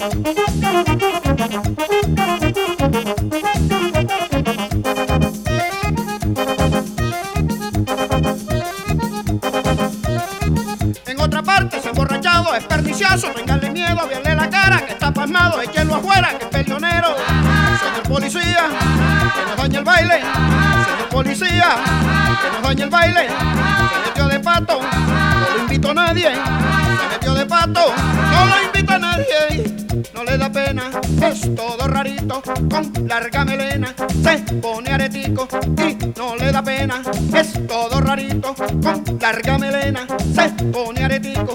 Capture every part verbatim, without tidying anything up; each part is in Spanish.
En otra parte se ha emborrachado, es pernicioso, téngale miedo, véanle la cara, que está pasmado, échenlo afuera, que es peleonero. Señor policía, que nos daña el baile. Señor policía, que nos daña el baile. Se metió de pato, no lo invito a nadie. Se metió de pato, no lo invito a nadie. No le da pena, es todo rarito, con larga melena, se pone aretico y no le da pena, es todo rarito, con larga melena, se pone aretico.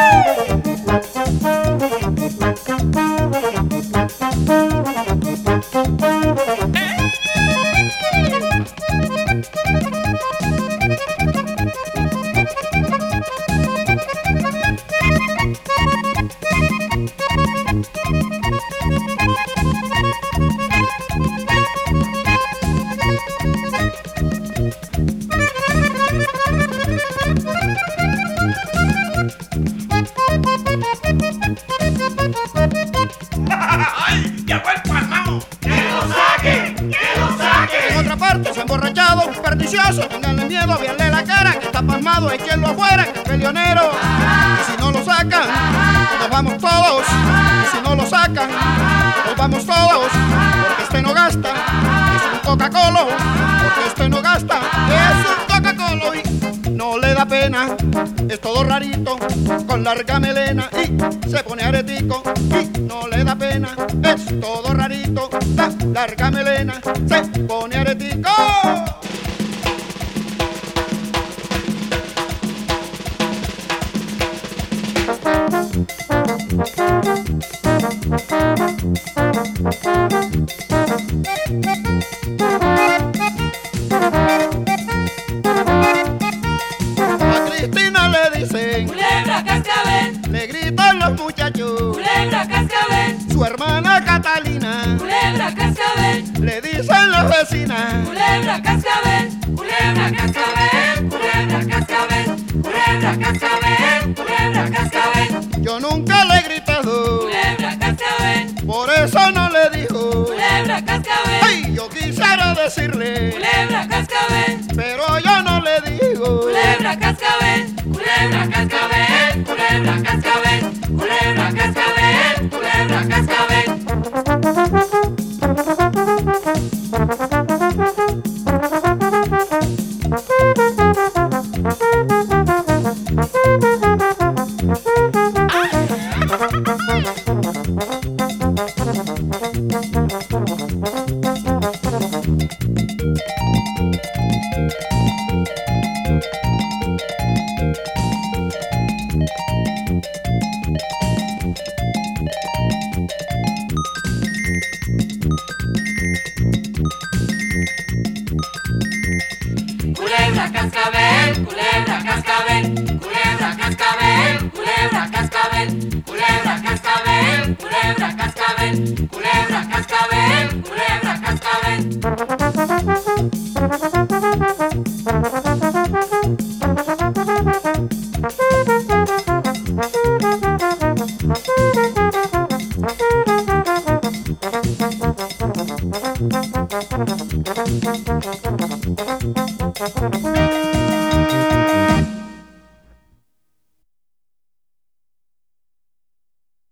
¡Ay! ¡Ya fue el palmao! ¡Que lo saque! ¡Que lo saque! En otra parte se ha emborrachado, un pernicioso, ténganle miedo, véanle la cara, que está pasmado, échenlo afuera, que es peleonero. Y si no lo sacan, nos vamos todos. Y si no lo sacan, nos vamos todos. Porque este no gasta, es un Coca-Cola. Porque este no gasta, es un Coca-Cola. Y no le da pena, es todo rarito, con larga melena y se pone aretico. Y no le da pena, es todo rarito, la larga melena se pone aretico. A Cristina le dicen Culebra cascabel, le gritan los muchachos. culebra cascabel, Su hermana Catalina culebra cascabel, le dicen las vecinas. culebra cascabel, culebra cascabel, culebra cascabel, culebra cascabel, culebra cascabel, Yo nunca le he gritado, culebra cascabel, por eso no le dijo. culebra cascabel, Ay, yo quisiera decirle, culebra cascabel, pero yo no le digo. culebra cascabel, culebra cascabel, culebra cascabel, culebra cascabel, culebra cascabel.